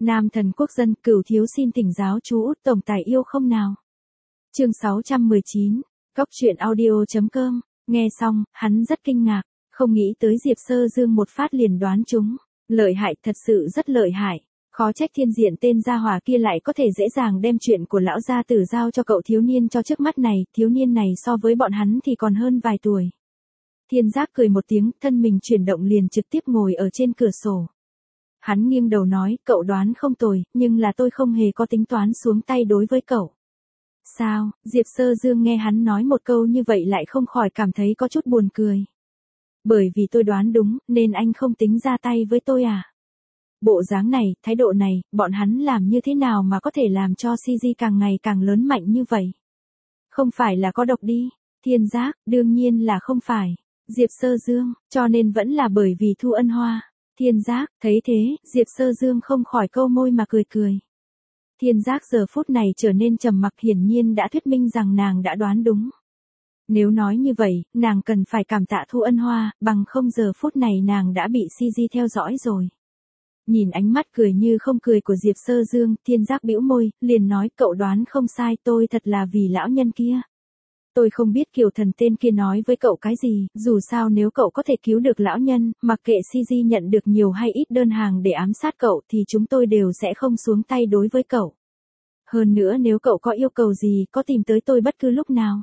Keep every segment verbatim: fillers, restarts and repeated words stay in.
Nam thần quốc dân, Cửu thiếu xin thỉnh giáo chú Út tổng tài yêu không nào. Chương sáu trăm mười chín, Cóc truyện audio chấm com, nghe xong, hắn rất kinh ngạc, không nghĩ tới Diệp Sơ Dương một phát liền đoán chúng, lợi hại, thật sự rất lợi hại, khó trách Thiên Diện tên gia hỏa kia lại có thể dễ dàng đem chuyện của lão gia tử giao cho cậu thiếu niên cho trước mắt này, thiếu niên này so với bọn hắn thì còn hơn vài tuổi. Thiên Giác cười một tiếng, thân mình chuyển động liền trực tiếp ngồi ở trên cửa sổ. Hắn nghiêng đầu nói, cậu đoán không tồi, nhưng là tôi không hề có tính toán xuống tay đối với cậu. Sao? Diệp Sơ Dương nghe hắn nói một câu như vậy lại không khỏi cảm thấy có chút buồn cười. Bởi vì tôi đoán đúng, nên anh không tính ra tay với tôi à? Bộ dáng này, thái độ này, bọn hắn làm như thế nào mà có thể làm cho xê giê càng ngày càng lớn mạnh như vậy? Không phải là có độc đi? Thiên Giác, đương nhiên là không phải. Diệp Sơ Dương, cho nên vẫn là bởi vì Thu Ân Hoa. Thiên Giác, thấy thế, Diệp Sơ Dương không khỏi câu môi mà cười cười. Thiên Giác giờ phút này trở nên trầm mặc, hiển nhiên đã thuyết minh rằng nàng đã đoán đúng. Nếu nói như vậy, nàng cần phải cảm tạ Thu Ân Hoa, bằng không giờ phút này nàng đã bị xê giê theo dõi rồi. Nhìn ánh mắt cười như không cười của Diệp Sơ Dương, Thiên Giác bĩu môi, liền nói cậu đoán không sai, tôi thật là vì lão nhân kia. Tôi không biết Kiều Thần tên kia nói với cậu cái gì, dù sao nếu cậu có thể cứu được lão nhân, mặc kệ xê giê nhận được nhiều hay ít đơn hàng để ám sát cậu thì chúng tôi đều sẽ không xuống tay đối với cậu. Hơn nữa nếu cậu có yêu cầu gì, có tìm tới tôi bất cứ lúc nào.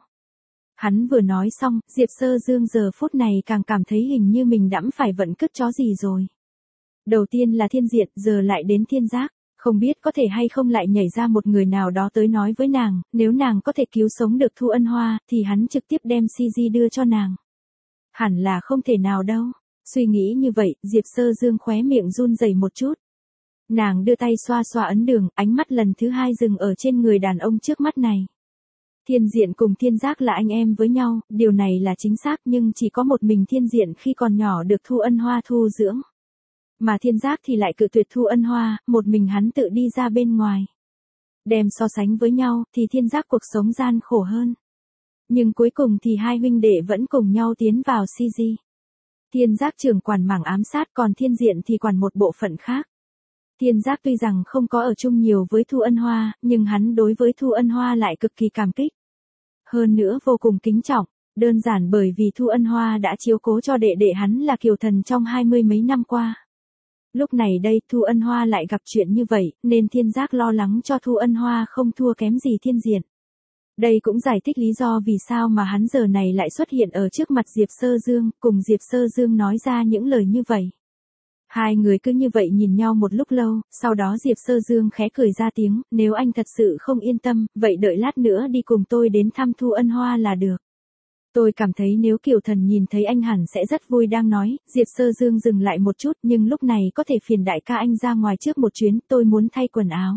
Hắn vừa nói xong, Diệp Sơ Dương giờ phút này càng cảm thấy hình như mình đẫm phải vận cứt chó gì rồi. Đầu tiên là Thiên Diện, giờ lại đến Thiên Giác. Không biết có thể hay không lại nhảy ra một người nào đó tới nói với nàng, nếu nàng có thể cứu sống được Thu Ân Hoa, thì hắn trực tiếp đem xê giê đưa cho nàng. Hẳn là không thể nào đâu. Suy nghĩ như vậy, Diệp Sơ Dương khóe miệng run rẩy một chút. Nàng đưa tay xoa xoa ấn đường, ánh mắt lần thứ hai dừng ở trên người đàn ông trước mắt này. Thiên Diện cùng Thiên Giác là anh em với nhau, điều này là chính xác, nhưng chỉ có một mình Thiên Diện khi còn nhỏ được Thu Ân Hoa thu dưỡng. Mà Thiên Giác thì lại cự tuyệt Thu Ân Hoa, một mình hắn tự đi ra bên ngoài. Đem so sánh với nhau, thì Thiên Giác cuộc sống gian khổ hơn. Nhưng cuối cùng thì hai huynh đệ vẫn cùng nhau tiến vào xê giê. Thiên Giác trưởng quản mảng ám sát, còn Thiên Diện thì quản một bộ phận khác. Thiên Giác tuy rằng không có ở chung nhiều với Thu Ân Hoa, nhưng hắn đối với Thu Ân Hoa lại cực kỳ cảm kích. Hơn nữa vô cùng kính trọng, đơn giản bởi vì Thu Ân Hoa đã chiếu cố cho đệ đệ hắn là Kiều Thần trong hai mươi mấy năm qua. Lúc này đây Thu Ân Hoa lại gặp chuyện như vậy, nên Thiên Giác lo lắng cho Thu Ân Hoa không thua kém gì Thiên Diện. Đây cũng giải thích lý do vì sao mà hắn giờ này lại xuất hiện ở trước mặt Diệp Sơ Dương, cùng Diệp Sơ Dương nói ra những lời như vậy. Hai người cứ như vậy nhìn nhau một lúc lâu, sau đó Diệp Sơ Dương khẽ cười ra tiếng, nếu anh thật sự không yên tâm, vậy đợi lát nữa đi cùng tôi đến thăm Thu Ân Hoa là được. Tôi cảm thấy nếu Kiều Thần nhìn thấy anh hẳn sẽ rất vui. Đang nói, Diệp Sơ Dương dừng lại một chút, nhưng lúc này có thể phiền đại ca anh ra ngoài trước một chuyến, tôi muốn thay quần áo.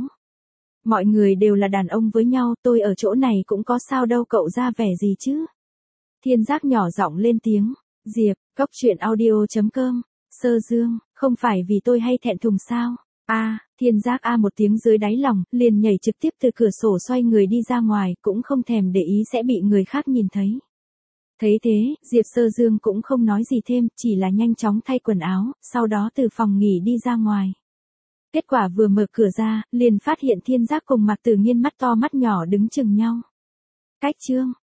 Mọi người đều là đàn ông với nhau, tôi ở chỗ này cũng có sao đâu, cậu ra vẻ gì chứ? Thiên Giác nhỏ giọng lên tiếng, Diệp, Cóc truyện audio chấm com, Sơ Dương, không phải vì tôi hay thẹn thùng sao? A, à, Thiên Giác a một tiếng dưới đáy lòng, liền nhảy trực tiếp từ cửa sổ xoay người đi ra ngoài, cũng không thèm để ý sẽ bị người khác nhìn thấy. Thấy thế, Diệp Sơ Dương cũng không nói gì thêm, chỉ là nhanh chóng thay quần áo, sau đó từ phòng nghỉ đi ra ngoài. Kết quả vừa mở cửa ra, liền phát hiện Thiên Giác cùng Mạc Tử Nghiên mắt to mắt nhỏ đứng chừng nhau. Cách chương,